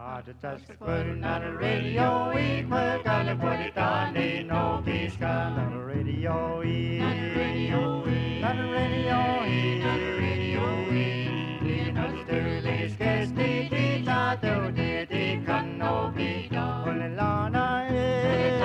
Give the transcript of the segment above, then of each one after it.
Just putting on the radio, we gotta put it on the no peace on the radio, on the radio, on the radio, on the radio, in Australia's case, the teacher do the can no be done. Only Lana is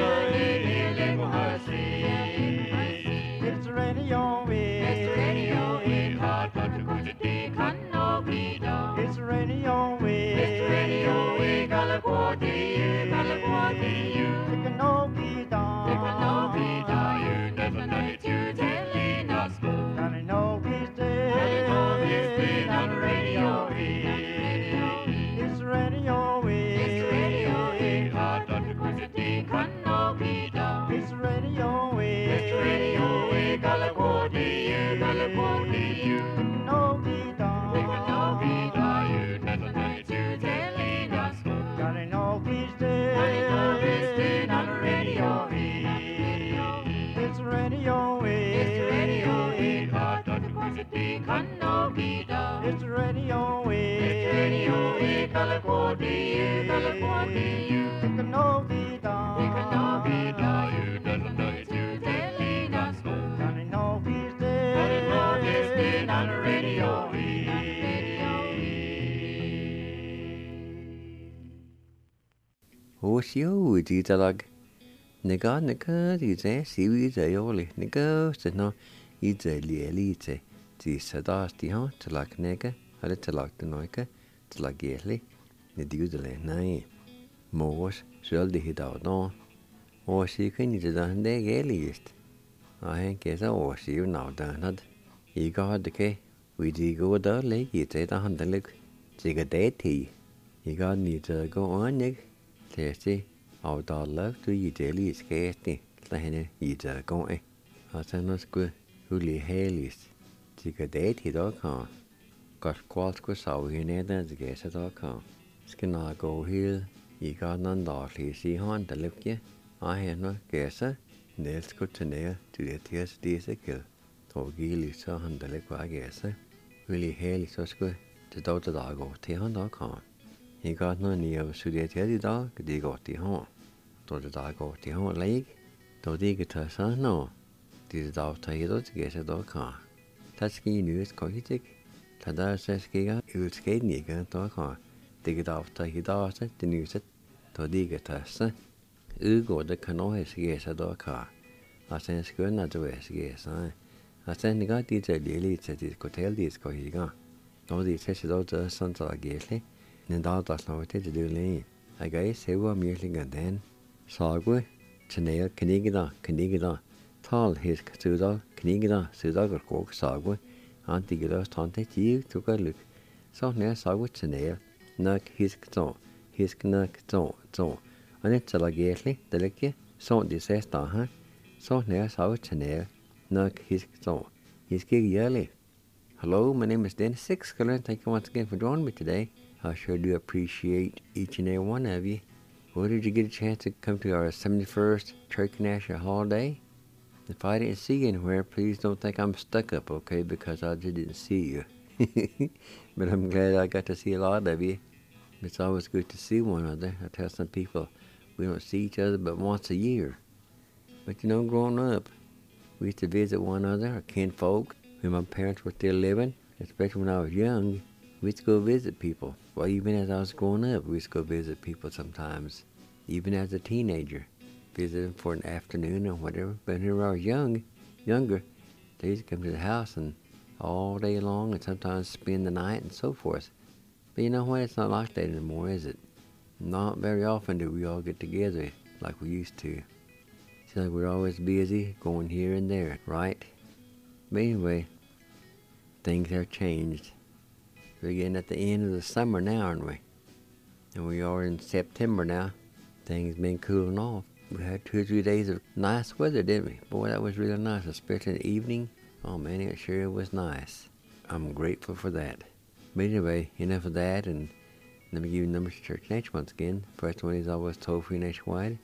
it's radio, it's radio, hard to go to the can no be done. It's radio, it's radio, we gotta go to you, gotta go to you. It can no be done, it can no be done. You never know it, you telling us. And I know he's dead, on the radio, it's radio, it's radio, hard to go to the can no be done. It's radio, we gotta go to you, gotta go to you. It can no be done, it can no be done. You never know it, you telling us. Gotta know he's dead, on the radio, it's radio, it's radio, hard to go to the can no be done. It's radio, we gotta go to you, gotta go to you. It can no be done, it can no be done. You never know it, you telling us. Gotta know he's dead, gotta know he's dead, on the radio, Osio ditalag nega dice sivize yoli nega no ize lielite di sadasti ha talag nega hale talag de noike talag yeli ne diudele nai mos sjøl de hidao osi kunni de de gelist a hen kesa osi now danad I got de ke we di go da legi te da handelik tiga deti I got need to go on nig Testi av dalle du I deli skæti la henne I da gå I sen sku huli helis tiga deti da kan got kvalt sku sau henne da gesa da kan skina go hil I got nan da si han da lukje a henne gesa nel sku tene du det ties dise kil to gili så han da lekwa gesa huli helis sku te da da go te han da kan I got no ni of Sudetia dog, they got the home. To the dog got the home leg, to dig it as I know. This dog tied to get a dog car. Tasky news cohitic, Tada says Giga, you would skate nigger dog car. Dig it off to his daughter, the news it, to dig it as Ugo the canoe yes a dog car. I send school not to us, yes, I send the guy did a lily at his hotel this cohiga. No, the says it out to Santa Gately. Nindadas now to do lane. I guess he were merely then. Sagwe, Chanel, Canigida, tall his Suda, Canigida, Sudagar cook, Sagwe, Antigida, Tante, you took a look. So near Sagwe Chanel, Nuck his knuck so. And it's a lagately, delicate, so disaster, huh? So near Sagwe Chanel, Nuck his so. He's gig yearly. Hello, my name is Dennis Sixsculler. Thank you once again for joining me today. I sure do appreciate each and every one of you. Well, did you get a chance to come to our 71st Turkey National Holiday? If I didn't see you anywhere, please don't think I'm stuck up, okay, because I just didn't see you. But I'm glad I got to see a lot of you. It's always good to see one another. I tell some people we don't see each other but once a year. But you know, growing up, we used to visit one another, our kinfolk, when my parents were still living, especially when I was young. We used to go visit people. Well, even as I was growing up, we used to go visit people sometimes. Even as a teenager, visit them for an afternoon or whatever. But when I was younger, they used to come to the house and all day long and sometimes spend the night and so forth. But you know what? It's not like that anymore, is it? Not very often do we all get together like we used to. Seems like we're always busy going here and there, right? But anyway, things have changed. We're getting at the end of the summer now, aren't we? And we are in September now. Things been cooling off. We had 2 or 3 days of nice weather, didn't we? Boy, that was really nice, especially in the evening. Oh man, it sure was nice. I'm grateful for that. But anyway, enough of that, and let me give you the numbers to Church Nature once again. First one is always toll-free nationwide,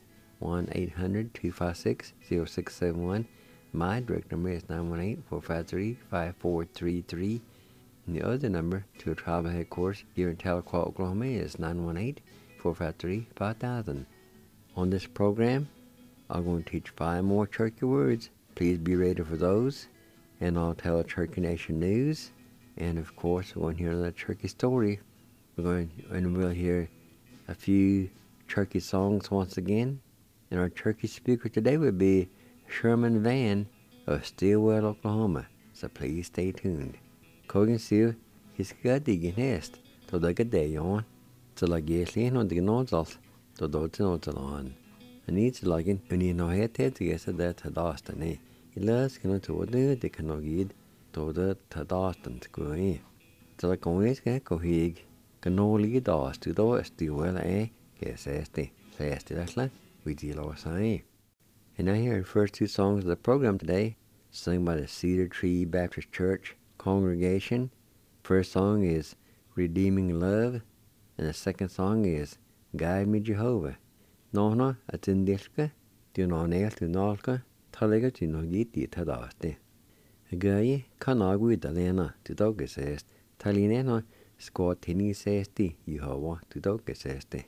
1-800-256-0671. My direct number is 918-453-5433. And the other number to a travel headquarters here in Tahlequah, Oklahoma is 918-453-5000. On this program, I'm going to teach 5 more Cherokee words. Please be ready for those. And I'll tell a Cherokee Nation news. And of course, we're going to hear another Cherokee story. We'll hear a few Cherokee songs once again. And our Cherokee speaker today will be Sherman Van of Stilwell, Oklahoma. So please stay tuned. Kogan siu his gadigin hest to the gadayon to la geslin on the nodals to dotinodalon. And each login when you know het to get that Tadastane. He loves to do the canogid to the Tadastan square. To the conway cohig canoli das to do Stilwell guess este we deal our sign. And now here are the first 2 songs of the program today, sung by the Cedar Tree Baptist Church congregation. First song is Redeeming Love, and the second song is Guide Me Jehovah. Nohna at indilka, do no nail to nalka, talega to no git di tadaste. A guy canagui dalena to dogesest, talineno squat tinny sesti, Yehovah to dogeseste.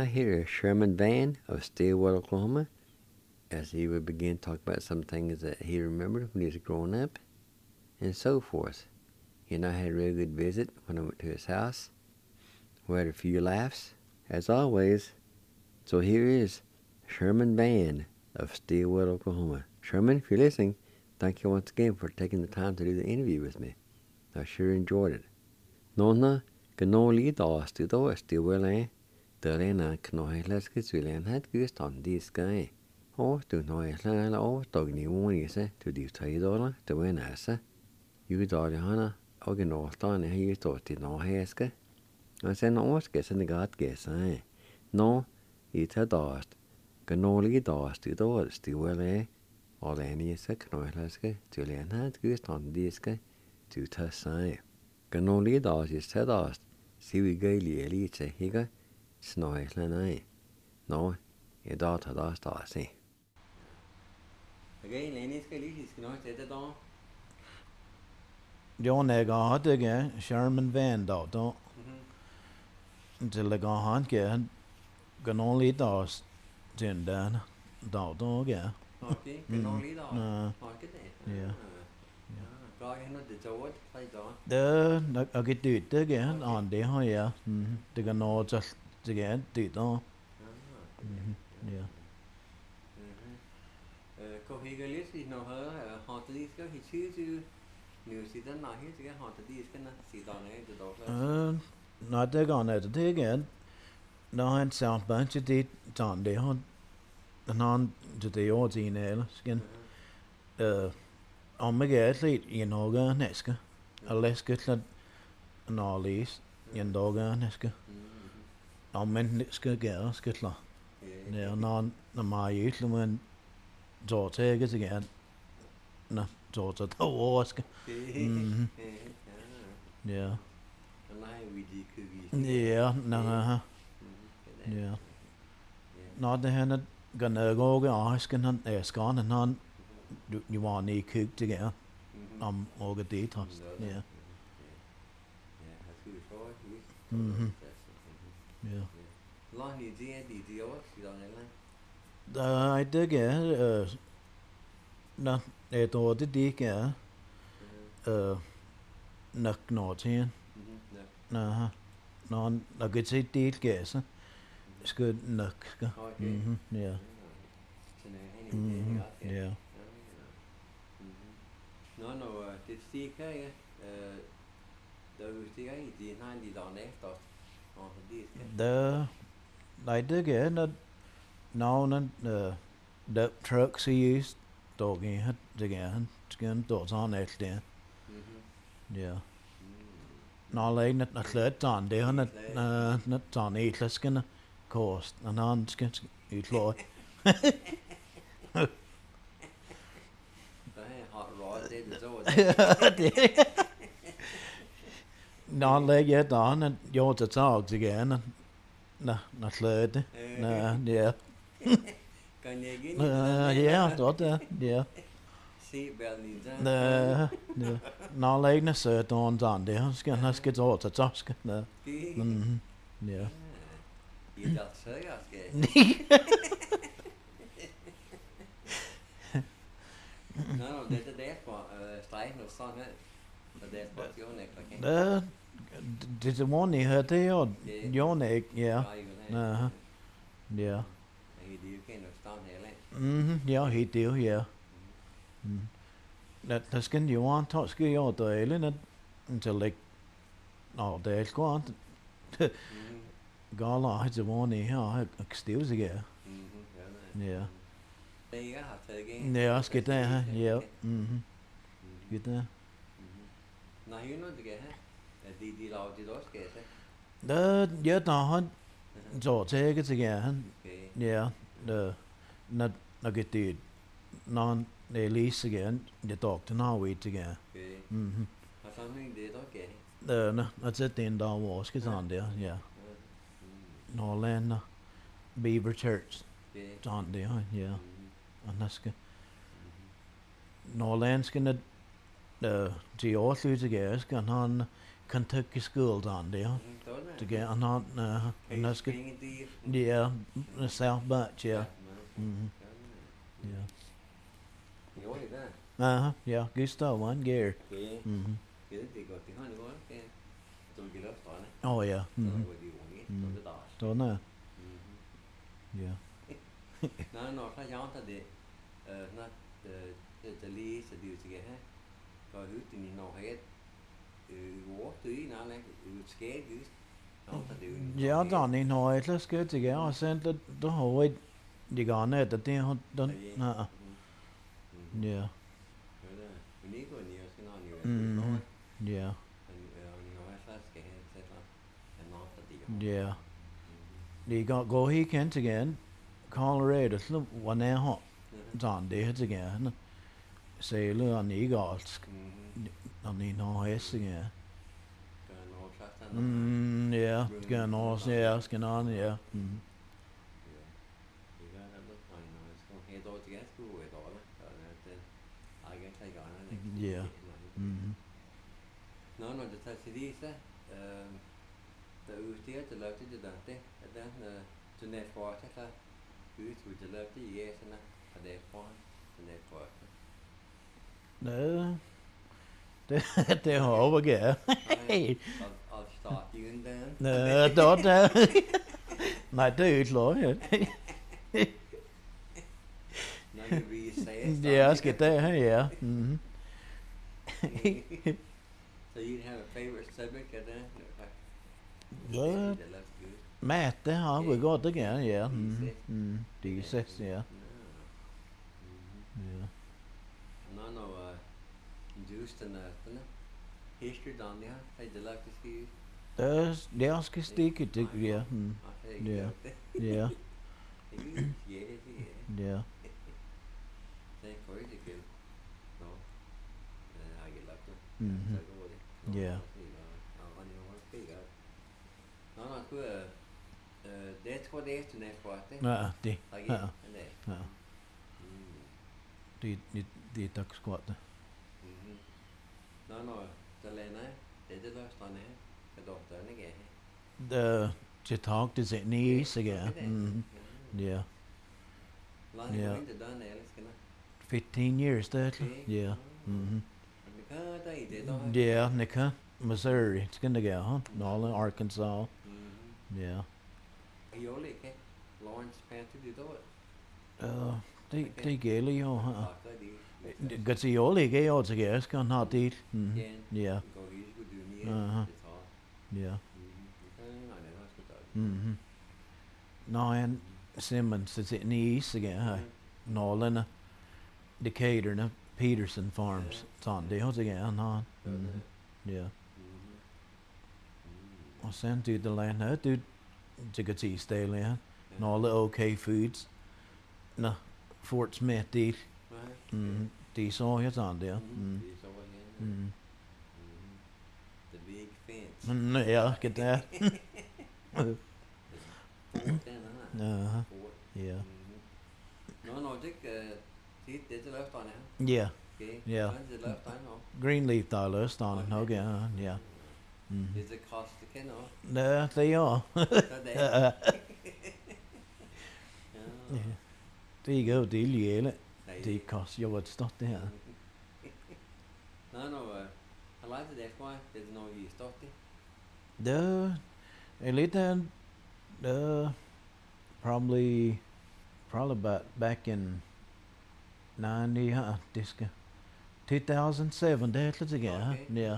now here is Sherman Van of Stillwater, Oklahoma, as he would begin to talk about some things that he remembered when he was growing up, and so forth. He and I had a really good visit when I went to his house. We had a few laughs, as always. So here is Sherman Van of Stillwater, Oklahoma. Sherman, if you're listening, thank you once again for taking the time to do the interview with me. I sure enjoyed it. Nona, canoli da studo Stillwater, Delena knoihlaske Swilan had gust on this guy. Or to noihlala or dogni warnise to the Taidola to win asa. You darhana, Ogenortan, and you thought it no haske. I said, no, what's guessing the god guess, eh? No, it had dast. Canoli dast to the Stillwater. All any is a knoihlaske, Julian had gust on this guy to Tassai. Canoli dast is said dast. See we gaily elite, higa, snoihlana. No, it ought to dast, I see. Again, Lenny's gaily is not at the dawn. John Egg again, Sherman Van Dot. Until the Gahan can only dust tin down dot again. Okay, canoli dast. Yeah. Rồi nó để cho what play đó. I get it again on the yeah. The gonna just again it on. Yeah. Cô hi cái list thì nó hơi họ tự đi cái chứ chứ nếu gì đó nói hết thì họ tự đi cái nó gì đó này từ đó. Not the gonna the again. No and sound bunch of it on the on and to the ordinary skin. On my get late, you know, Ganeska. A less good lad and all these, you know, Ganeska. On Mendiska girls, good law. Yeah, non the my usually when daughter gets again. No, daughter, the waska. Yeah. Yeah, no, yeah. Not the hand gonna go asking and asking and on. You want to cook together. All the details. Yeah. Yeah. I did get no, it all the dick, nuck not here. No, I could say deed guess. It's good nuck. Yeah. Yeah. No, det stiger ikke. Der stiger ikke de har de der næste og det. I did get that. Now the trucks he used dogging it again. Skin dots on it there. Yeah. Now like not let on there not on it let's gonna cost and on skin it low. Not like yet on and you're the dogs again and no, not lead. No, yeah. Yeah, thought yeah. Yeah. Not like the shirt on there. Skin let's get all the task. Yeah. You got serious. No, det är det på strejken och sånt här. Det är på Jonek, okej. Did the one he heard there or Jonek, yeah. Yeah. He do kind of stand here. Yeah, he do, yeah. That skin you want to ski your daily until like no days go on. Gala has the one here, excuse again. Yeah. Yeah, get there, huh? Yeah. Get there. Now you know the guy, the law did those guys. Yeah, no, so take it again. Yeah, not get the non the lease again. The doctor now wait again. Something they don't get. No, that's it. The indoor was get on there. Yeah. No land, Beaver Church. It's on there. Yeah. And that's good. No land skin the geothlu together. Skin on Kentucky schools on there. Tối nè. To get on and that's good. Cái đi. Yeah, the South Bunch, yeah. Mm-hmm. Yeah. Nhớ gì đó. Yeah, good stuff, one gear. Cái Mm-hmm. cái thì gọi tiếng Hoa nữa cái tôi cái lớp tối này. Oh yeah. Tôi Mm-hmm. gọi đi uống ấy, tôi cái đó. So no. Yeah. Nó phải giáo ta để nó để lý sẽ điều gì hết. Còn thứ thì nó hết. War tùy nó lại scared cứ. Yeah, I don't know. It's good to get. I sent the whole you got it. The thing don't. Yeah. Yeah. Yeah. You got go he can again. Colorado. Look one now hot. On there again. Say look on the gods. On the noise again. Yeah. Going on. Yeah. It's going on. Yeah. Mm. Yeah. Mm-hmm. Nóจะทัศนีซะแต่เตี้ยจะเลิกที่จะดังเต้แต่ดังจะเน็ตฟอร์ใช่ไหมคือถูกจะเลิกที่เยสนะแต่เน็ตฟอร์จะเน็ตฟอร์ No. Det har vi ikke. I'll start you in then. No, don't. Nej, det er utlov. Når det bliver sagt. Ja, skal det her, ja. Mm-hmm. So you have a favorite subject of that? Well, Matt, det har vi godt igen, ja. D6, ja. Ja. No, just en history down there. Hey, the luck is here. Det er skal stikke det, ja. Ja. Ja. Ja. Det er crazy good. No. I get luck to. Mhm. Ja. No, cứ det tror det er til næste år, det. Nej, det. Ja. Ja. Det er tak skvat. No, der lander det løst han er. Det doktoren ikke er. To talk to the knees again. Yeah. Yeah. 15 years that. Yeah. Yeah, Nika, Missouri. It's gonna go, huh? Nolan, Arkansas. Yeah. Lawrence Panther did it. Det gælder jo, huh? Godt se jo ligge jo til gas kan ha det. Ja. Ja. Nå en Simmons det er nis igen. Nolan Decatur Peterson Farms. Sådan det hos igen han. Ja. Og sen til the land her du til til stay her. Nolan OK Foods. Nå Fort Smith det. De så her sådan der. The big fence. Ja, get that. Yeah. No, det det løft han er. Yeah. Yeah. Greenleaf der løst on it. Okay. Yeah. Is it cost to ken or? No, they are. There you go, det lille. Det koster jo et stort det her. No, I like det for det er noget I stort det. A little probably about back in 90 this 2007 that let's again. Okay. Yeah.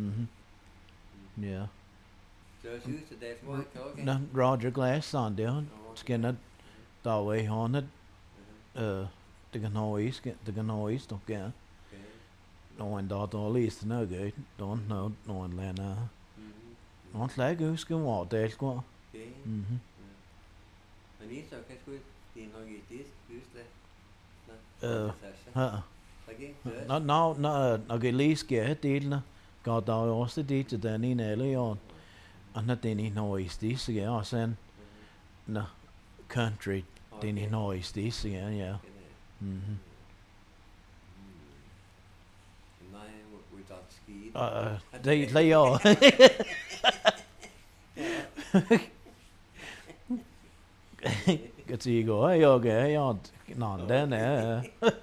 Yeah. So it's used to that for okay. No, Roger Glass on down. Skin it that way on it. Det kan always get the can always don't get. No one dot all least no good. Don't know no one lana. Don't like who's going what there go. Men I så kan sgu det er nok i det just det. No, okay, least get det. Got der også det til den ene eller on. Og når den i noise this again, og sen no country den i noise this again, yeah. Nej, vi They are. Cái gì của yo kìa yo nón đen nè.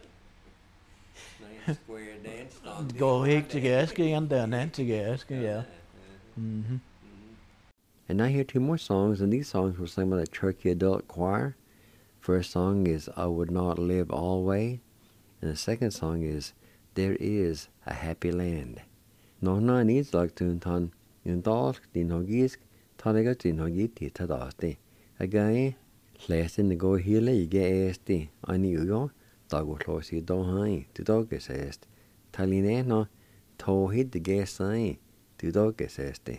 Square dance. Go hit to get and then to get yeah. Mm-hmm. And I hear two more songs, and these songs were sung by the Cherokee Adult Choir. First song is I Would Not Live Always, and the second song is There Is a Happy Land. Nó nói ní like tune ton in dog din hogis toniga din hogi ti tadasti. Again, less in the go hele you get esti. I knew you dog was close do hai to dog is est. Taline no to hit the gas sign to dog is esti.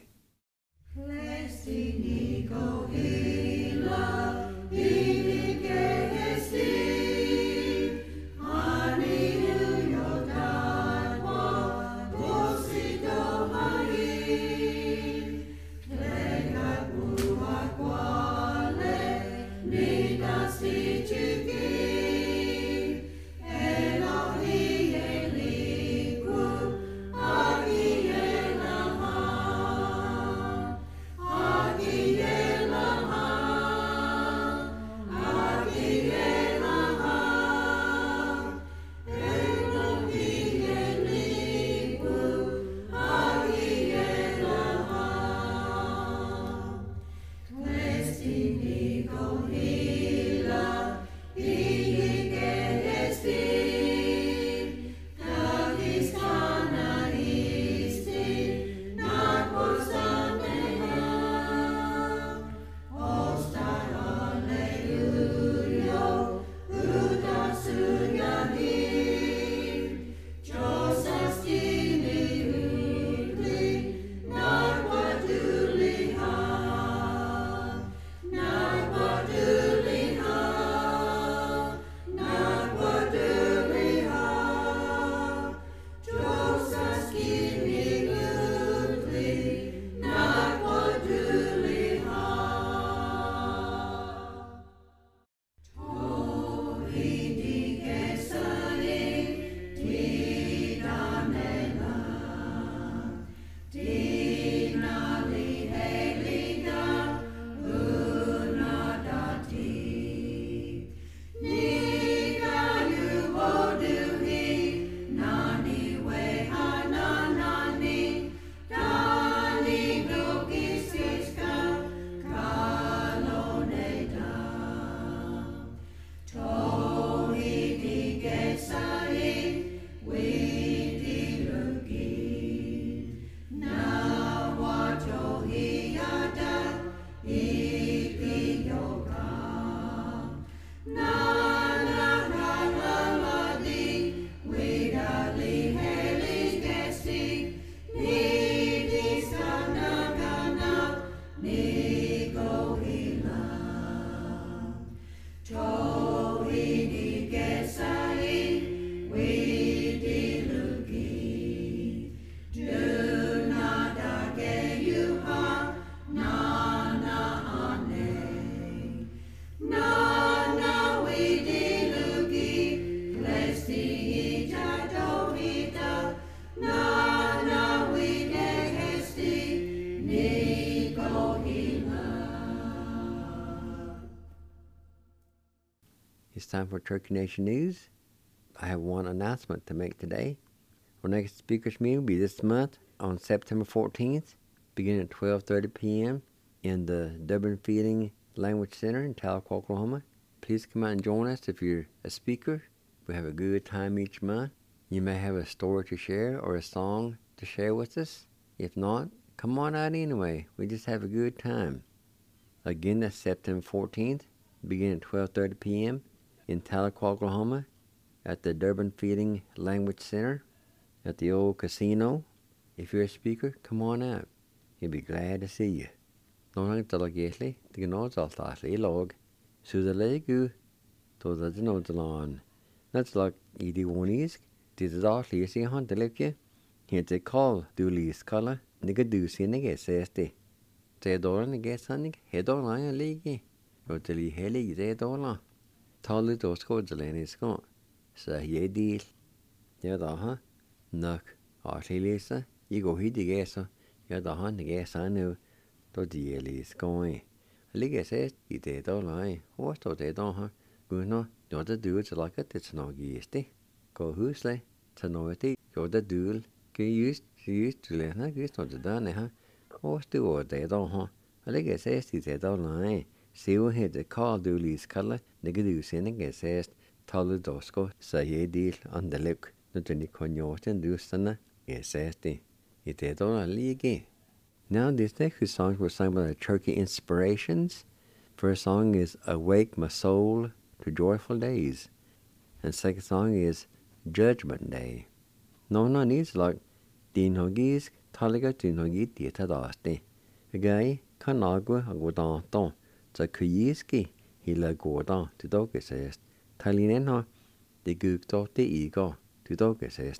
It's time for Cherokee Nation News. I have one announcement to make today. Our next speakers meeting will be this month on September 14th, beginning at 12:30 p.m. in the Durbin Feeding Language Center in Tahlequah, Oklahoma. Please come out and join us if you're a speaker. We have a good time each month. You may have a story to share or a song to share with us. If not, come on out anyway. We just have a good time. Again, that's September 14th, beginning at 12:30 p.m. in Tahlequah, Oklahoma, at the Durbin Feeding Language Center at the old casino. If you're a speaker, come on out. He'll be glad to see you. Nonang talagetli, the gnozaltasli log, Suzalegu, to the Gnozalon. That's like Edie Wonisk, did it all Lisi Hunt the Lipke. Here's a call, do Lis color, nigga do see nigga says they. Say door and get sunning, head on iron league. Or till he heli, they dollar. Tolly those codes the lane is gone. So ye deal. Yeah, huh? Nuck, Lisa, you go hit the gas, you're the hunt the gas I know, to the is going. A liga says, you did all lie, what's to they don't, huh? Good no, don't do it like it, it's no yeasty. Go who's lay, to know it, you're the duel, can used to learn, I guess not the done, huh? What's do what they don't, huh? A liga says, you did all lie. See what hit the call doolies color, nigga sending it says, Talu Dosco, say a deal on the look, not any conort and do stunner. Yes, says the. It did all a league. Now, these next songs were sung by the Turkey Inspirations. First song is Awake My Soul to Joyful Days. And second song is Judgment Day. No needs like Din Hoggies, Taliga Din Hoggy Dita Dasti. A guy, Canagua, a Godon, the Kuyiski, he la Godon to Doga says. Talinenha, the Gook dot the Ego to Doga says.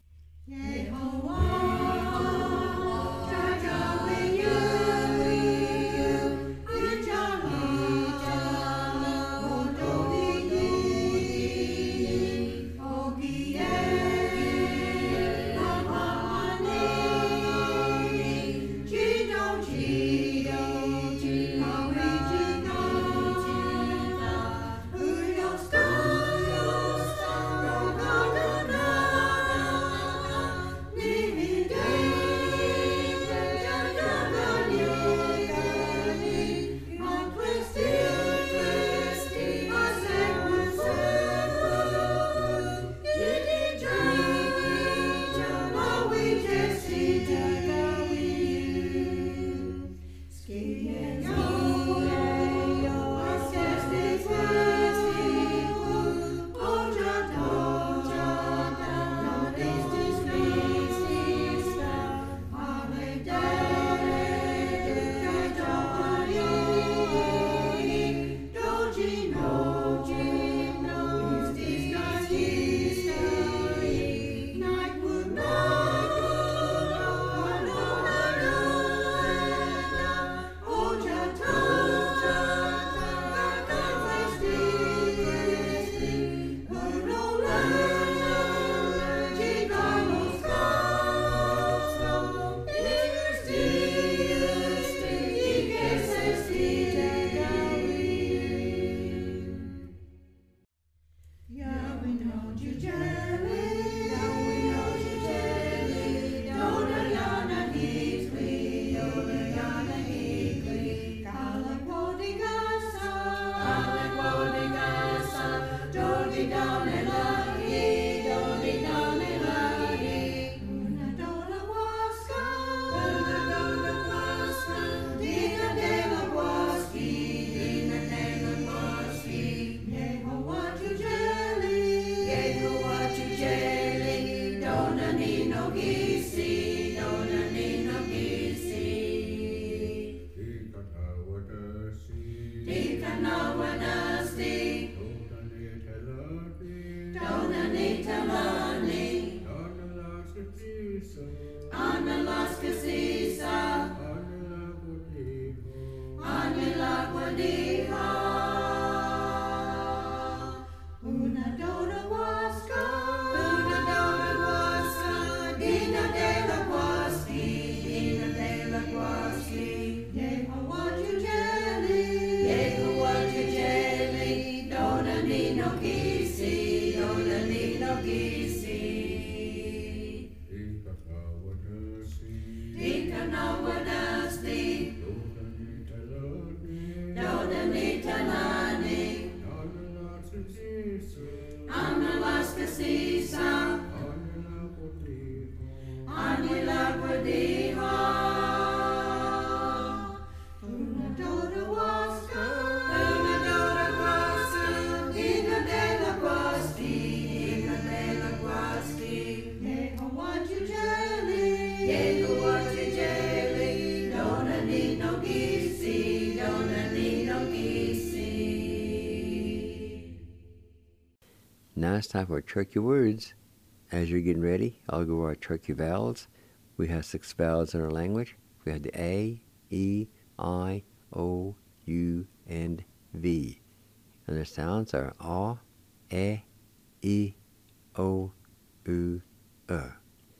Now it's time for Turkey words. As you're getting ready, I'll go over our Turkey vowels. We have 6 vowels in our language. We have the A, E, I, O, U, and V. And their sounds are A, E, I, O, U,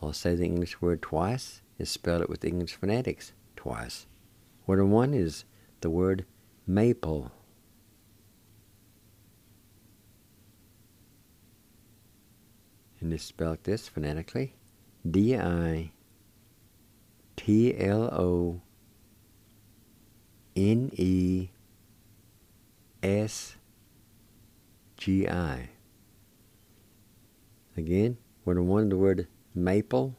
I'll say the English word twice and spell it with English phonetics twice. Word number one is the word maple. And it's spelled like this phonetically. DITLONESGI. Again, word number one, the word maple.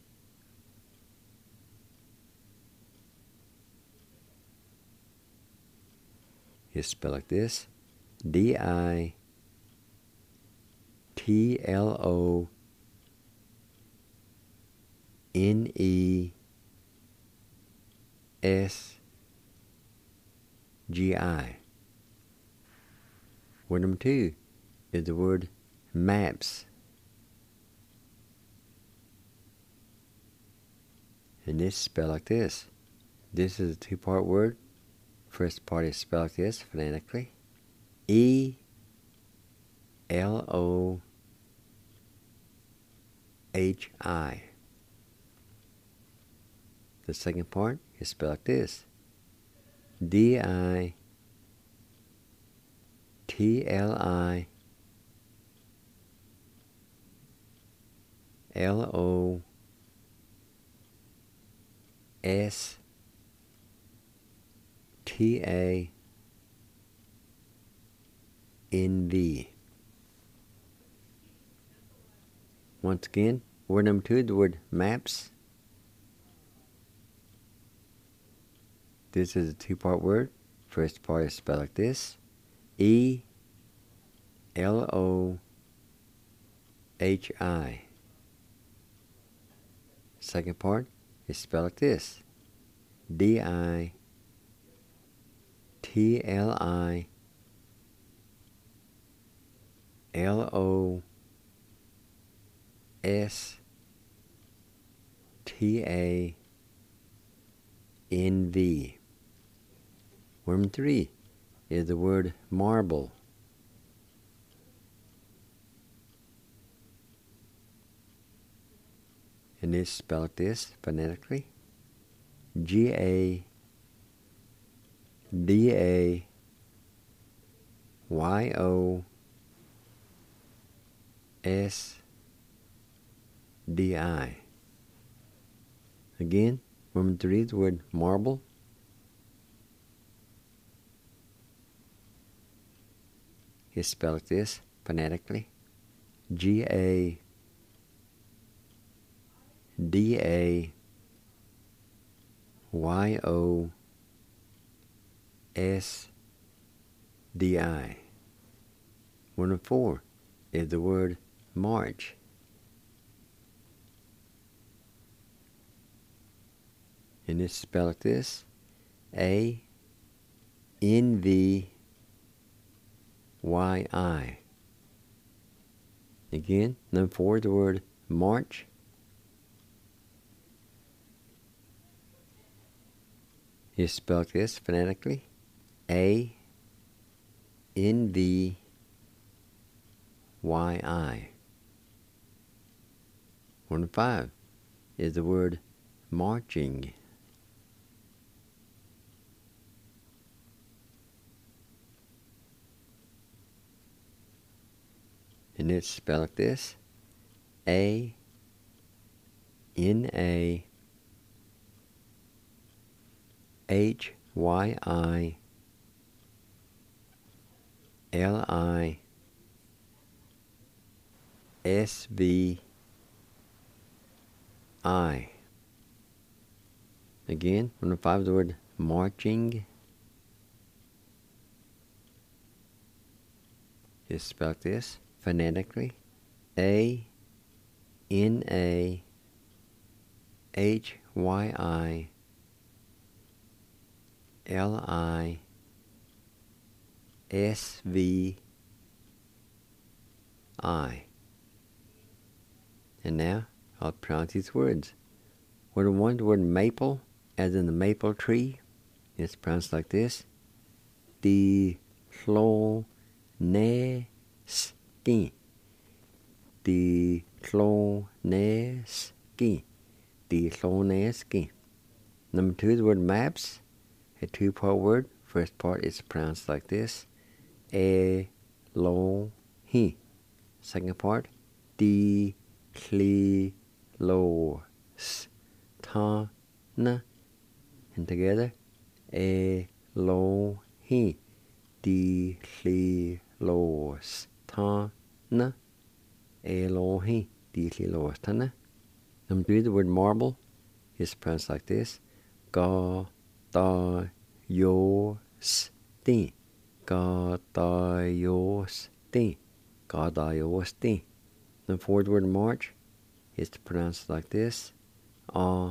It's spelled like this. DITLONESGI. Word number two is the word maps. And this is spelled like this. This is a two-part word. First part is spelled like this phonetically. ELOHI. The second part is spelled like this. DITLIONESS. TANV. Once again, word number two, the word maps. This is a two-part word. First part is spelled like this. ELOHI. Second part is spelled like this. DITLIONESS. TANV. Word number three is the word marble. And it's spelled like this phonetically. GADAYOSDI. Again, word number three is the word marble. It's spelled like this phonetically. GADAYOSDI. Word number four is the word march. And it's spelled like this. ANVYI. Again, number four is the word march. It's spelled like this phonetically. ANVYI. Word number five is the word marching. And it's spelled like this. ANAHYING. Again, one of five is the word marching. It's spelled like this phonetically. ANAHYINGSVI. And now I'll pronounce these words. Word one, the word maple, as in the maple tree. It's pronounced like this. DITLONESGI. DITLONESGI. ski. The slone ski. Number 2 is the word maps. A 2-part word. First part is pronounced like this. E lo he. Second part. D cli lo s ta na. And together. E lo he. D cli lo s ta na. E lo he. D cli lo s ta na. Number 3, the word marble is pronounced like this. Ga da yo sti. Ga da yo sti. Ga da yo sti. The 4th word march is pronounced like this. A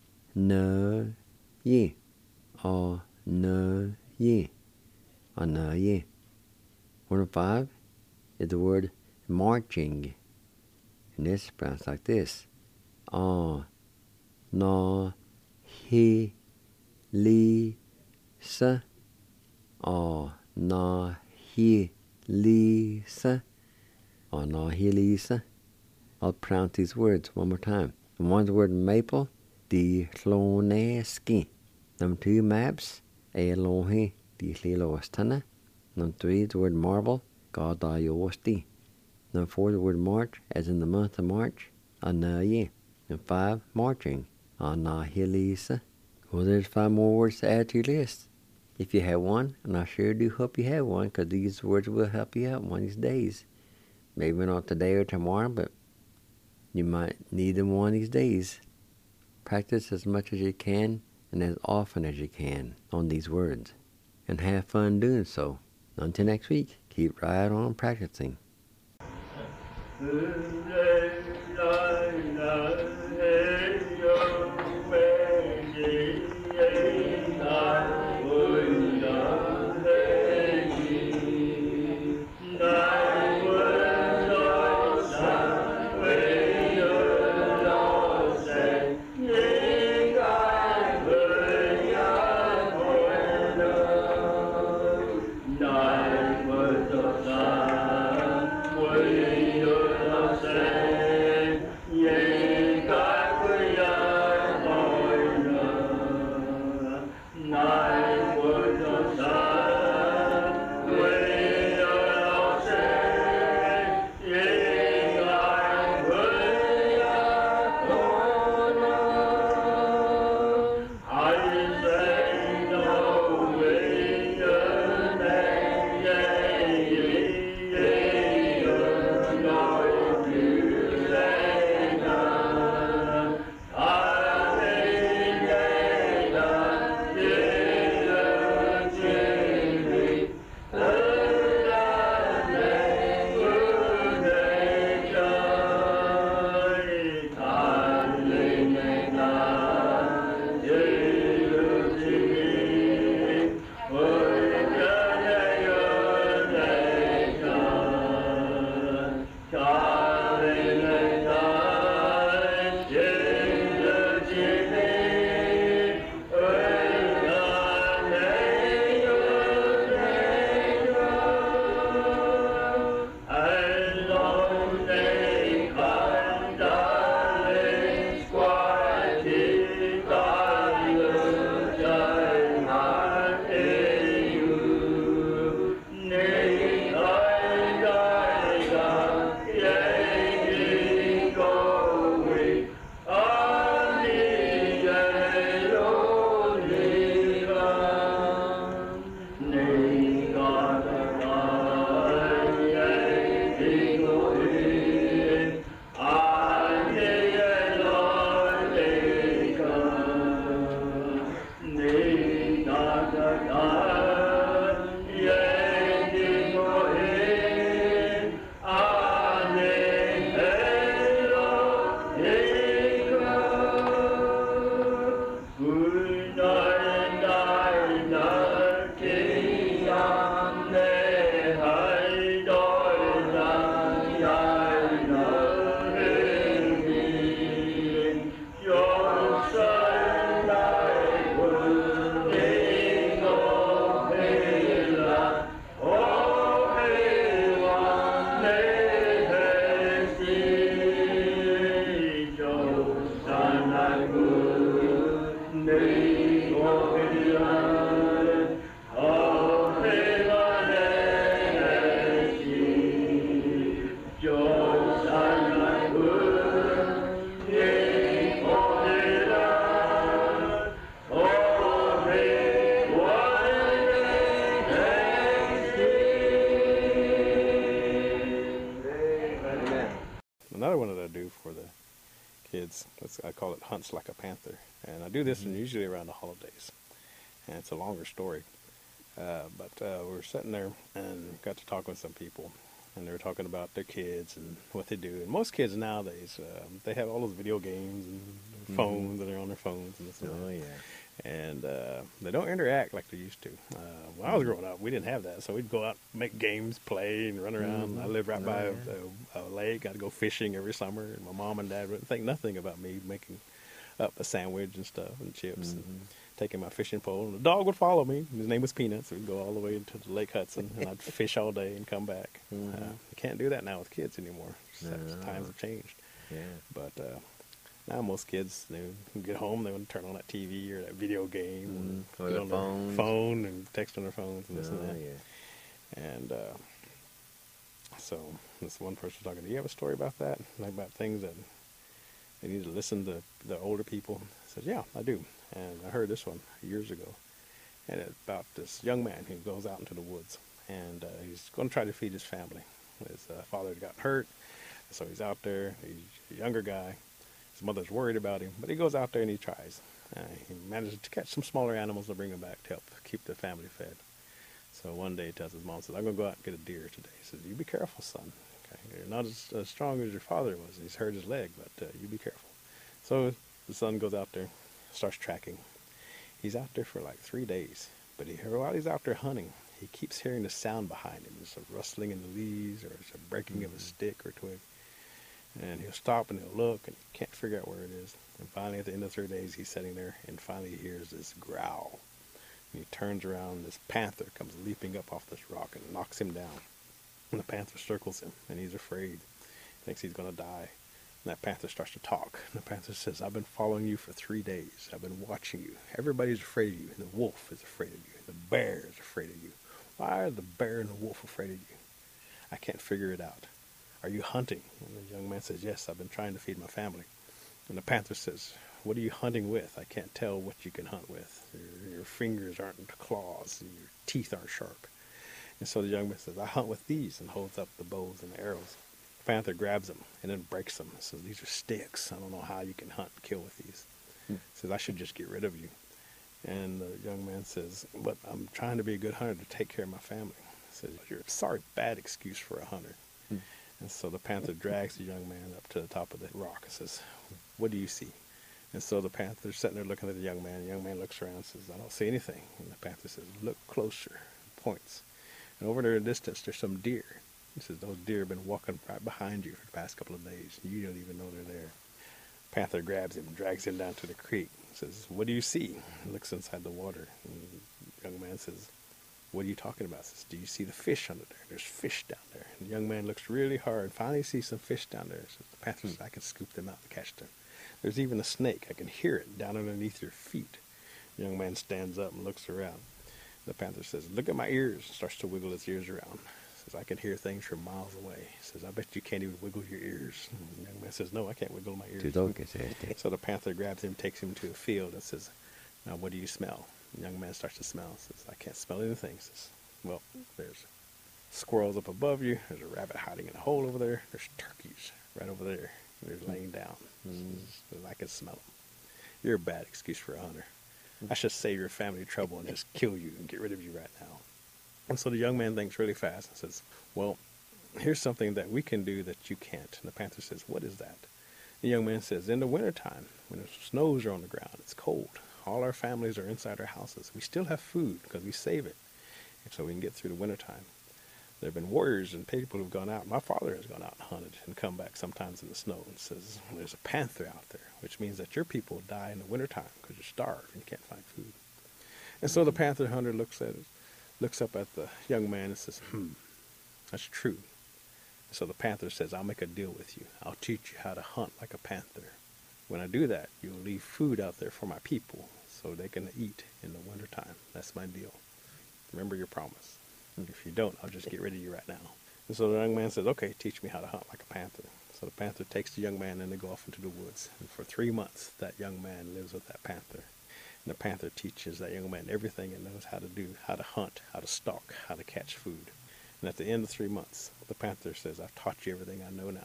ne ye. A ne ye. A ne ye. 1 of 5 is the word marching. And this is pronounced like this. A na he li sa. A na he li sa. A na he li sa. I'll pronounce these words one more time. One's the word maple. The slone ski. Number 2, maps. E lo he. The sli lo stana. Number 3 is the word marble. Ga da yo sti. Number 4, the word march, as in the month of March. A na ye. And 5, marching. A na he li sa. Well, there's 5 more words to add to your list. If you have one, and I sure do hope you have one, because these words will help you out one of these days. Maybe not today or tomorrow, but you might need them one of these days. Practice as much as you can and as often as you can on these words. And have fun doing so. Until next week, keep right on practicing. Yeah. another one that I do for the kids. I call it Hunts Like a Panther. And I do this one usually around the holidays. And it's a longer story. But we were sitting there and got to talk with some people. And they were talking about their kids and what they do. And most kids nowadays, they have all those video games and their phones, and they're on their phones and this and that. Oh, yeah. And they don't interact like they used to. When I was growing up, we didn't have that, so we'd go out, make games, play, and run around. I lived right by a lake. I'd go fishing every summer, and my mom and dad wouldn't think nothing about me making up a sandwich and stuff and chips and taking my fishing pole. And the dog would follow me. His name was Peanuts. So we'd go all the way to the Lake Hudson, and I'd fish all day and come back. You can't do that now with kids anymore. Times have changed. Yeah. But now most kids, they get home, they want to turn on that TV or that video game, or get their on phones. their phone and text on their phones and this and that. Yeah. And so this one person was talking, do you have a story about that? Like about things that they need to listen to the older people? I said, yeah, I do. And I heard this one years ago. And it's about this young man who goes out into the woods. And he's going to try to feed his family. His father got hurt, so he's out there. He's a younger guy. His mother's worried about him, but he goes out there and he tries. He manages to catch some smaller animals to bring them back to help keep the family fed. So one day he tells his mom, says, I'm going to go out and get a deer today. He says, you be careful, son. Okay? You're not as strong as your father was. He's hurt his leg, but you be careful. So the son goes out there, starts tracking. He's out there for like 3 days, but while he's out there hunting, he keeps hearing the sound behind him. There's a rustling in the leaves, or there's a breaking of a stick or twig. And he'll stop and he'll look, and he can't figure out where it is. And finally, at the end of 3 days, he's sitting there, and finally he hears this growl. And he turns around, and this panther comes leaping up off this rock and knocks him down. And the panther circles him, and he's afraid. Thinks he's going to die. And that panther starts to talk. And the panther says, I've been following you for 3 days. I've been watching you. Everybody's afraid of you. And the wolf is afraid of you. And the bear is afraid of you. Why are the bear and the wolf afraid of you? I can't figure it out. Are you hunting? And the young man says, yes, I've been trying to feed my family. And the panther says, what are you hunting with? I can't tell what you can hunt with. Your fingers aren't claws, and your teeth aren't sharp. And so the young man says, I hunt with these, and holds up the bows and the arrows. The panther grabs them and then breaks them. Says, these are sticks. I don't know how you can hunt and kill with these. Says, I should just get rid of you. And the young man says, but I'm trying to be a good hunter to take care of my family. Says, you're a sorry, bad excuse for a hunter. And so the panther drags the young man up to the top of the rock and says, what do you see? And so the panther's sitting there looking at the young man. The young man looks around and says, I don't see anything. And the panther says, look closer, points. And over there in the distance, there's some deer. He says, those deer have been walking right behind you for the past couple of days. You don't even know they're there. Panther grabs him and drags him down to the creek. Says, what do you see? He looks inside the water. And the young man says, what are you talking about? Says, do you see the fish under there? There's fish down there. And the young man looks really hard. Finally sees some fish down there. Says, the panther says, I can scoop them out and catch them. There's even a snake. I can hear it down underneath your feet. The young man stands up and looks around. The panther says, look at my ears. Starts to wiggle his ears around. Says, I can hear things from miles away. Says, I bet you can't even wiggle your ears. And the young man says, no, I can't wiggle my ears. So the panther grabs him, takes him to a field and says, now what do you smell? The young man starts to smell. Says, I can't smell anything. Says, well, there's squirrels up above you. There's a rabbit hiding in a hole over there. There's turkeys right over there. They're laying down. Says, I can smell them. You're a bad excuse for a hunter. I should save your family trouble and just kill you and get rid of you right now. And so the young man thinks really fast and says, well, here's something that we can do that you can't. And the panther says, what is that? The young man says, in the wintertime, when the snows are on the ground, it's cold. All our families are inside our houses. We still have food because we save it. And so we can get through the wintertime. There have been warriors and people who've gone out. My father has gone out and hunted and come back sometimes in the snow and says, there's a panther out there, which means that your people die in the wintertime because you're starved and you can't find food. And so the panther hunter looks up at the young man and says, that's true. So the panther says, I'll make a deal with you. I'll teach you how to hunt like a panther. When I do that, you'll leave food out there for my people so they can eat in the wintertime. That's my deal. Remember your promise. If you don't, I'll just get rid of you right now. And so the young man says, okay, teach me how to hunt like a panther. So the panther takes the young man and they go off into the woods. And for 3 months, that young man lives with that panther. And the panther teaches that young man everything it knows how to do, how to hunt, how to stalk, how to catch food. And at the end of 3 months, the panther says, I've taught you everything I know now.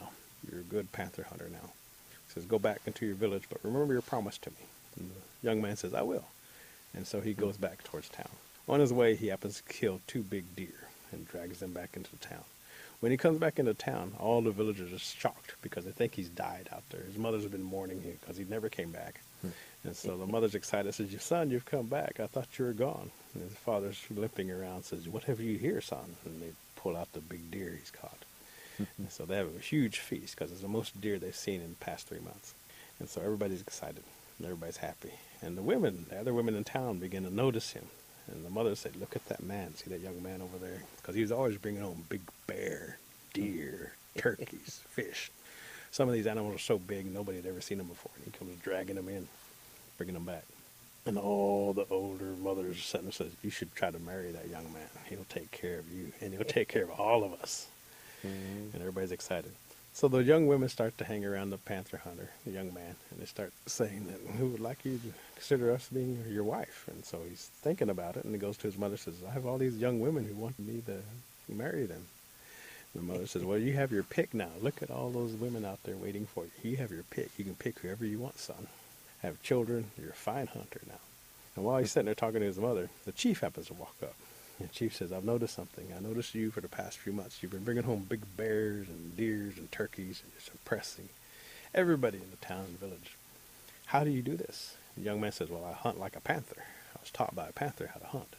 You're a good panther hunter now. He says, go back into your village, but remember your promise to me. And the young man says, I will. And so he goes back towards town. On his way, he happens to kill 2 big deer and drags them back into the town. When he comes back into town, all the villagers are shocked because they think he's died out there. His mother's been mourning him because he never came back. And so the mother's excited, says, your son, you've come back. I thought you were gone. And his father's limping around, says, what have you here, son? And they pull out the big deer he's caught. And so they have a huge feast because it's the most deer they've seen in the past 3 months. And so everybody's excited and everybody's happy. And the other women in town begin to notice him. And the mother said, look at that man. See that young man over there? Because he was always bringing home big bear, deer, turkeys, fish. Some of these animals are so big, nobody had ever seen them before. And he comes dragging them in, bringing them back. And all the older mothers sitting there says, you should try to marry that young man. He'll take care of you, and he'll take care of all of us. And everybody's excited. So the young women start to hang around the panther hunter, the young man, and they start saying that, who would like you to consider us being your wife? And so he's thinking about it, and he goes to his mother and says, I have all these young women who want me to marry them. And the mother says, well, you have your pick now. Look at all those women out there waiting for you. You have your pick. You can pick whoever you want, son. Have children. You're a fine hunter now. And while he's sitting there talking to his mother, the chief happens to walk up. And the chief says, I've noticed something. I noticed you for the past few months. You've been bringing home big bears and deers and turkeys, and you're suppressing everybody in the town and village. How do you do this? The young man says, well, I hunt like a panther. I was taught by a panther how to hunt.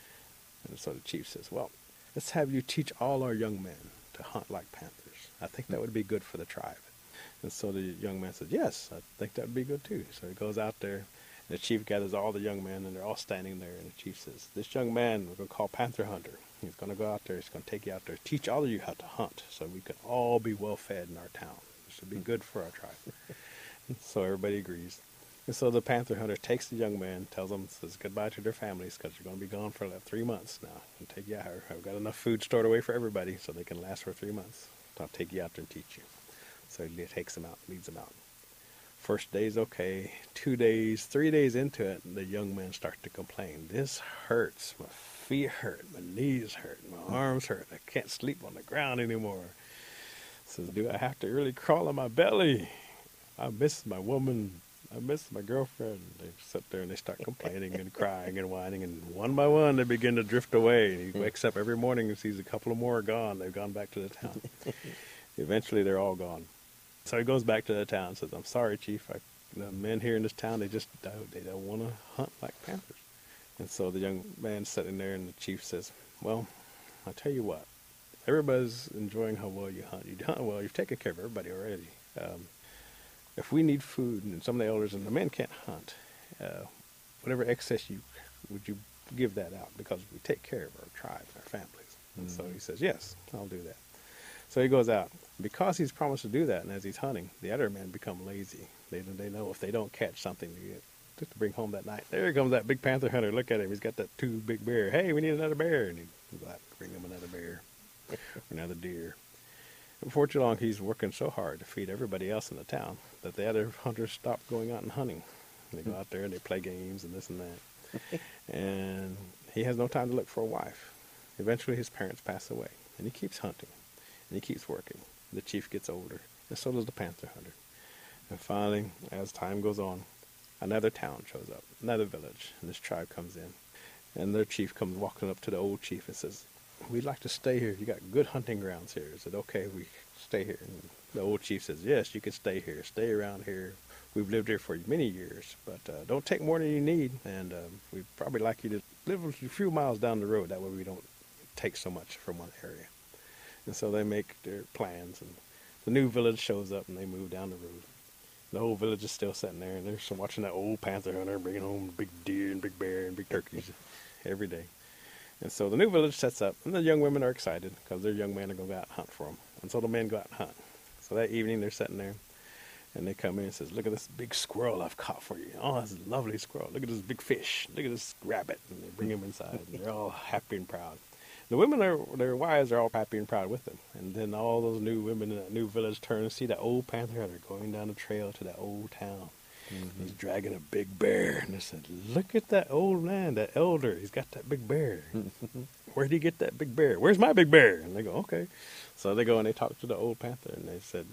And so the chief says, well, let's have you teach all our young men to hunt like panthers. I think that would be good for the tribe. And so the young man says, yes, I think that would be good too. So he goes out there. The chief gathers all the young men, and they're all standing there. And the chief says, this young man we're going to call Panther Hunter. He's going to go out there. He's going to take you out there, teach all of you how to hunt so we can all be well fed in our town. This would be good for our tribe. So everybody agrees. And so the Panther Hunter takes the young man, tells them, says goodbye to their families because you're going to be gone for like 3 months now. And take you out here. I've got enough food stored away for everybody so they can last for 3 months. So I'll take you out there and teach you. So he takes them out, leads them out. First day's okay. 2 days, 3 days into it, the young men start to complain. This hurts. My feet hurt. My knees hurt. My arms hurt. I can't sleep on the ground anymore. Says, do I have to really crawl on my belly? I miss my woman. I miss my girlfriend. They sit there and they start complaining and crying and whining. And one by one, they begin to drift away. He wakes up every morning and sees a couple of more gone. They've gone back to the town. Eventually, they're all gone. So he goes back to the town and says, I'm sorry, Chief. The men here in this town, they don't want to hunt like panthers. And so the young man's sitting there, and the chief says, well, I'll tell you what. Everybody's enjoying how well you hunt. You hunt well. You've taken care of everybody already. If we need food, and some of the elders and the men can't hunt, whatever excess would you give that out? Because we take care of our tribe, our families. And so he says, yes, I'll do that. So he goes out. Because he's promised to do that, and as he's hunting, the other men become lazy. They know if they don't catch something just to bring home that night. There comes that big panther hunter. Look at him. He's got that 2 big bear. Hey, we need another bear. And he's like, bring him another bear, another deer. And before too long, he's working so hard to feed everybody else in the town that the other hunters stop going out and hunting. And they go out there and they play games and this and that. And he has no time to look for a wife. Eventually, his parents pass away, and he keeps hunting, and he keeps working. The chief gets older, and so does the panther hunter. And finally, as time goes on, another town shows up, another village, and this tribe comes in. And their chief comes walking up to the old chief and says, we'd like to stay here. You got good hunting grounds here. Is it okay we stay here? And the old chief says, yes, you can stay here. Stay around here. We've lived here for many years, but don't take more than you need. And we'd probably like you to live a few miles down the road. That way we don't take so much from one area. And so they make their plans, and the new village shows up, and they move down the road. The whole village is still sitting there, and they're watching that old panther hunter bringing home big deer and big bear and big turkeys every day. And so the new village sets up, and the young women are excited because their young men are going to go out and hunt for them. And so the men go out and hunt. So that evening they're sitting there, and they come in and says, look at this big squirrel I've caught for you. Oh, that's a lovely squirrel. Look at this big fish. Look at this rabbit. And they bring him inside, and they're all happy and proud. The women, their wives are all happy and proud with them. And then all those new women in that new village turn and see that old panther hunter going down the trail to that old town. Mm-hmm. He's dragging a big bear. And they said, look at that old man, that elder. He's got that big bear. Where'd he get that big bear? Where's my big bear? And they go, okay. So they go and they talk to the old panther. And they said,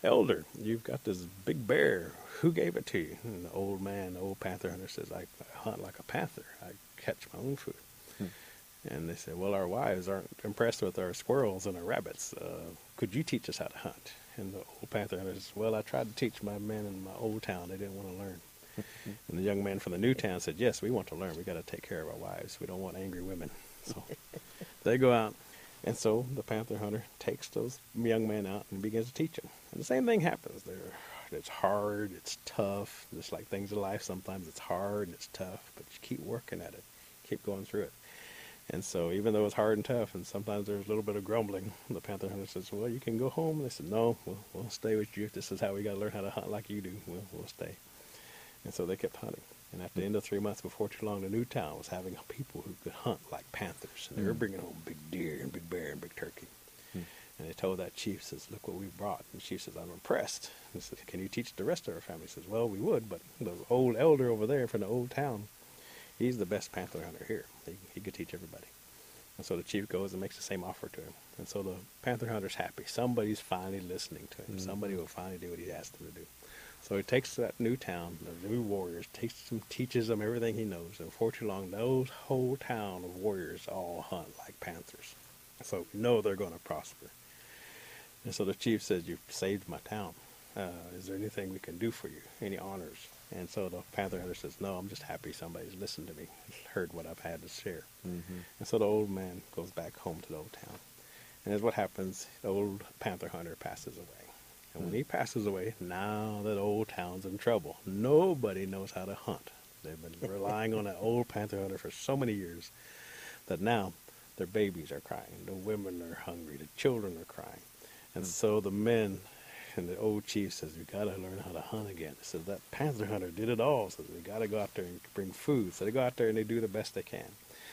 "Elder, you've got this big bear. Who gave it to you?" And the old man, the old panther hunter, says, "I hunt like a panther. I catch my own food." And they said, "Well, our wives aren't impressed with our squirrels and our rabbits. Could you teach us how to hunt?" And the old panther hunter says, "Well, I tried to teach my men in my old town. They didn't want to learn." And the young man from the new town said, "Yes, we want to learn. We got to take care of our wives. We don't want angry women." So they go out. And so the panther hunter takes those young men out and begins to teach them. And the same thing happens. It's hard, it's tough. Just like things in life, sometimes it's hard and it's tough, but you keep working at it, keep going through it. And so even though it's hard and tough, and sometimes there's a little bit of grumbling, the panther hunter says, "Well, you can go home." And they said, "No, we'll stay with you. If this is how we got to learn how to hunt like you do, we'll stay." And so they kept hunting. And at the end of 3 months, before too long, the new town was having people who could hunt like panthers. And they were bringing home big deer and big bear and big turkey. And they told that chief, says, "Look what we brought." And the chief says, "I'm impressed." And he says, "Can you teach the rest of our family?" He says, "Well, we would, but the old elder over there from the old town, he's the best panther hunter here. He could teach everybody." And so the chief goes and makes the same offer to him. And so the panther hunter's happy. Somebody's finally listening to him. Somebody will finally do what he asked them to do. So he takes that new town, the new warriors, teaches them everything he knows. And before too long, those whole town of warriors all hunt like panthers. So we know they're going to prosper. And so the chief says, "You've saved my town. Is there anything we can do for you? Any honors?" And so the panther hunter says, "No, I'm just happy somebody's listened to me, heard what I've had to share." And so the old man goes back home to the old town. And as what happens, the old panther hunter passes away. And when he passes away, now that old town's in trouble. Nobody knows how to hunt. They've been relying on that old panther hunter for so many years that now their babies are crying. The women are hungry. The children are crying. And so the men and the old chief says, "We got to learn how to hunt again." He says, "That panther hunter did it all." Says, "We got to go out there and bring food." So they go out there and they do the best they can.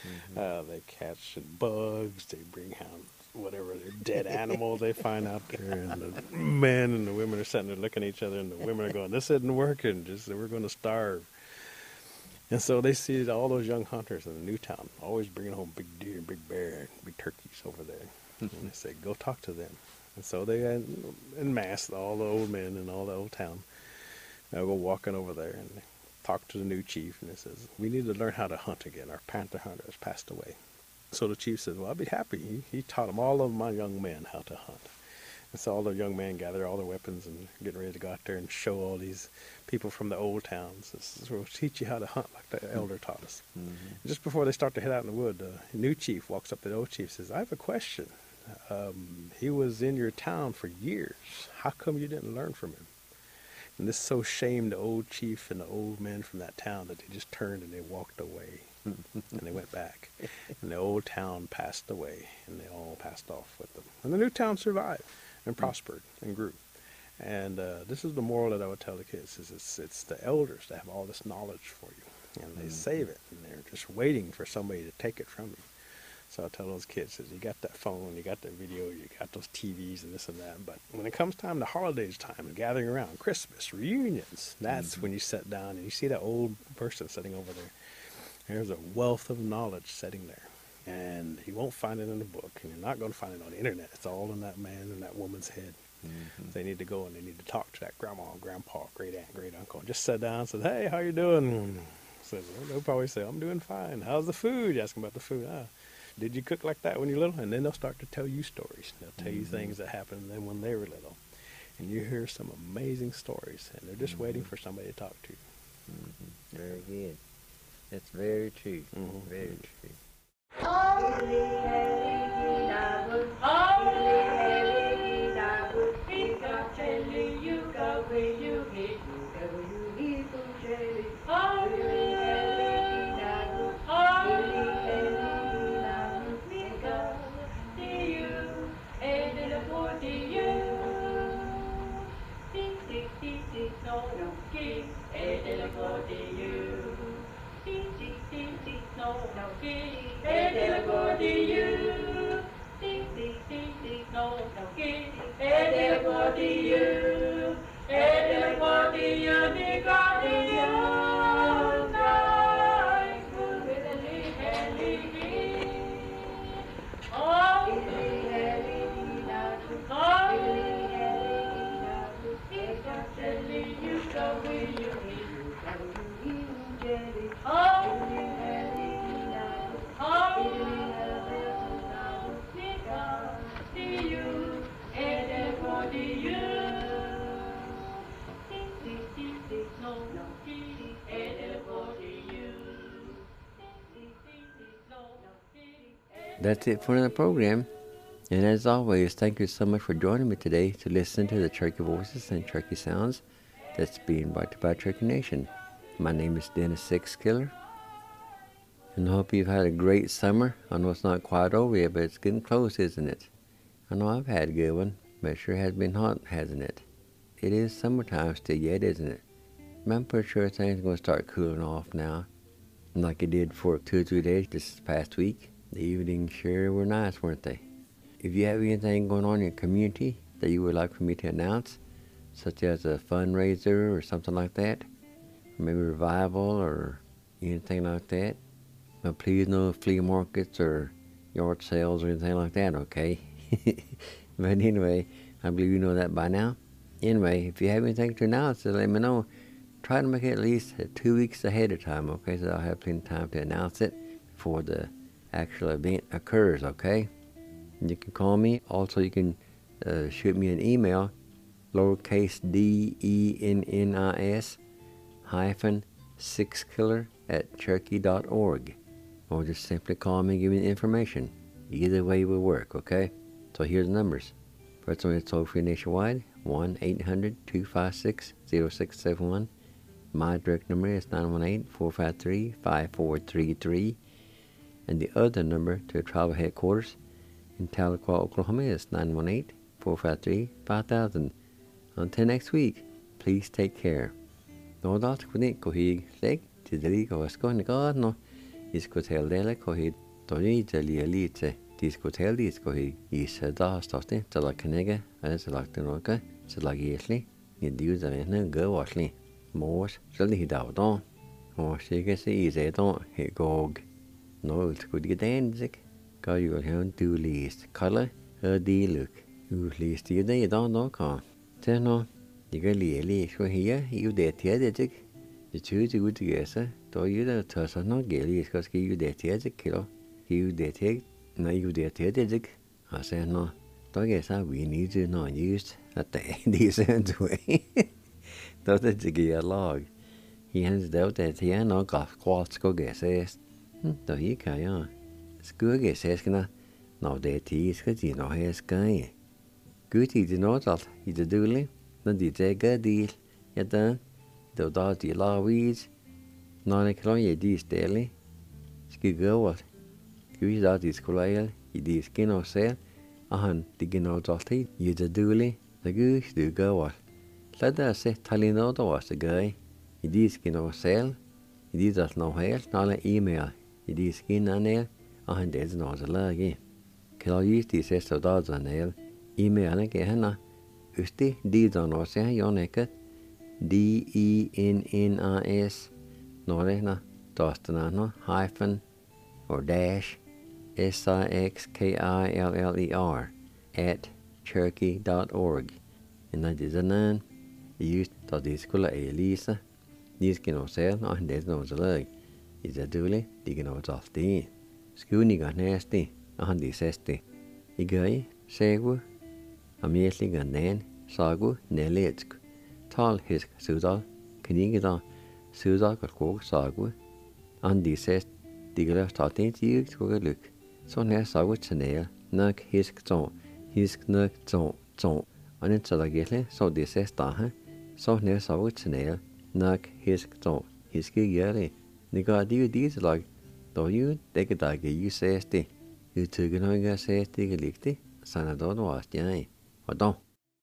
They catch bugs. They bring out whatever dead animals they find out there. And the men and the women are sitting there looking at each other. And the women are going, "This isn't working. We're going to starve." And so they see all those young hunters in the new town always bringing home big deer, big bear, and big turkeys over there. And they say, "Go talk to them." And so they en masse, all the old men and all the old town. They'll go walking over there and they talk to the new chief. And he says, "We need to learn how to hunt again. Our panther hunter has passed away." So the chief says, "Well, I'll be happy." He taught all of my young men how to hunt. And so all the young men gather all their weapons and getting ready to go out there and show all these people from the old towns. This is, "We'll teach you how to hunt like the elder taught us." Just before they start to head out in the wood, the new chief walks up to the old chief and says, "I have a question. He was in your town for years. How come you didn't learn from him?" And this so shamed the old chief and the old men from that town that they just turned and they walked away. And they went back. And the old town passed away, and they all passed off with them. And the new town survived and prospered and grew. And this is the moral that I would tell the kids, is it's the elders that have all this knowledge for you. And they save it, and they're just waiting for somebody to take it from you. So I tell those kids, you got that phone, you got that video, you got those TVs and this and that. But when it comes time to holidays time and gathering around, Christmas, reunions, that's when you sit down and you see that old person sitting over there. There's a wealth of knowledge sitting there. And you won't find it in a book, and you're not going to find it on the internet. It's all in that man and that woman's head. They need to go and they need to talk to that grandma, grandpa, great aunt, great uncle. And just sit down and say, "Hey, how you doing?" So they'll probably say, "I'm doing fine. How's the food?" You ask them about the food. "Did you cook like that when you were little?" And then they'll start to tell you stories. They'll tell you things that happened to them when they were little. And you hear some amazing stories, and they're just waiting for somebody to talk to you. Very good. That's very true. Very true. That's it for the program. And as always, thank you so much for joining me today to listen to the Cherokee Voices and Cherokee Sounds that's being brought to you by Cherokee Nation. My name is Dennis Sixkiller, and I hope you've had a great summer. I know it's not quite over yet, but it's getting close, isn't it? I know I've had a good one, but it sure has been hot, hasn't it? It is summertime still yet, isn't it? But I'm pretty sure things are going to start cooling off now, like it did for 2 or 3 days this past week. The evenings sure were nice, weren't they? If you have anything going on in your community that you would like for me to announce, such as a fundraiser or something like that, or maybe revival or anything like that, but please no flea markets or yard sales or anything like that, okay? But anyway, I believe you know that by now. Anyway, if you have anything to announce, let me know. Try to make it at least 2 weeks ahead of time, okay? So I'll have plenty of time to announce it before the actual event occurs, okay? You can call me. Also, you can shoot me an email, lowercase DENNIS -sixkiller@cherokee.org. Or just simply call me and give me the information. Either way will work, okay? So here's the numbers. First one is toll-free nationwide, 1-800-256-0671. My direct number is 918-453-5433. And the other number to tribal headquarters in Tahlequah, Oklahoma is 918-453-5000. Until next week, please take care. No dat kunit kohig leg tidri kosko nikad no iskotel dele kohid tori jali elite diskotel diskohig isada stoste talakanega as laktenoka salagiesli nidu zavena go wasli mos sali dawdon o shigese izedon hegog no skudgedenzik ga you han du list color di look you list ide don't ka teno 이걸 리엘리 쇼히야 유데티아데직 주주 우지게서 또 유다 터서노 게리 스코스키 유데티아직 키로 유데티 나 유데티아데직 아세노 또게사 we need to not use at the decent way. That's the gear log. He hands out that he no got quats go guesses. To he kaya. Sku guesses kana no de tis kati no has kai. Guti di no that he the dooley. Then the jagger deal, yet then, the dodgy law weeds, non a cloy dis daily. Ski go what? Squeeze out his coil, he did skin or sail, digging out of tea, you the dooley, the goose do go what? Let us say Talino was the guy, he did skin or sail, he did us no hair, not an email, he did skin and nail, there's no the leg. Kill use the sister dogs and nail, email again. Usti didonosia joneket DENNIS norena dostana hyphen or dash SIXKILLER @cherokee.org. And that is a nan used to discola elisa diskinosel and there's no leg. Is a dule diginos of the skuniga nasty and disesti. Igai segu Amiesli ganen sagu neletsk tal hisk sudal knigida sudal kok sagu andi ses digla statin tiig skogeluk so ne sagu tnel nak hisk nak zon anin salagehle so dises taha so ne sagu tnel nak hisk hiski yere niga dis lag do you degadage you sesti you tugenoga sesti gelikti sanadon was jai Pardon.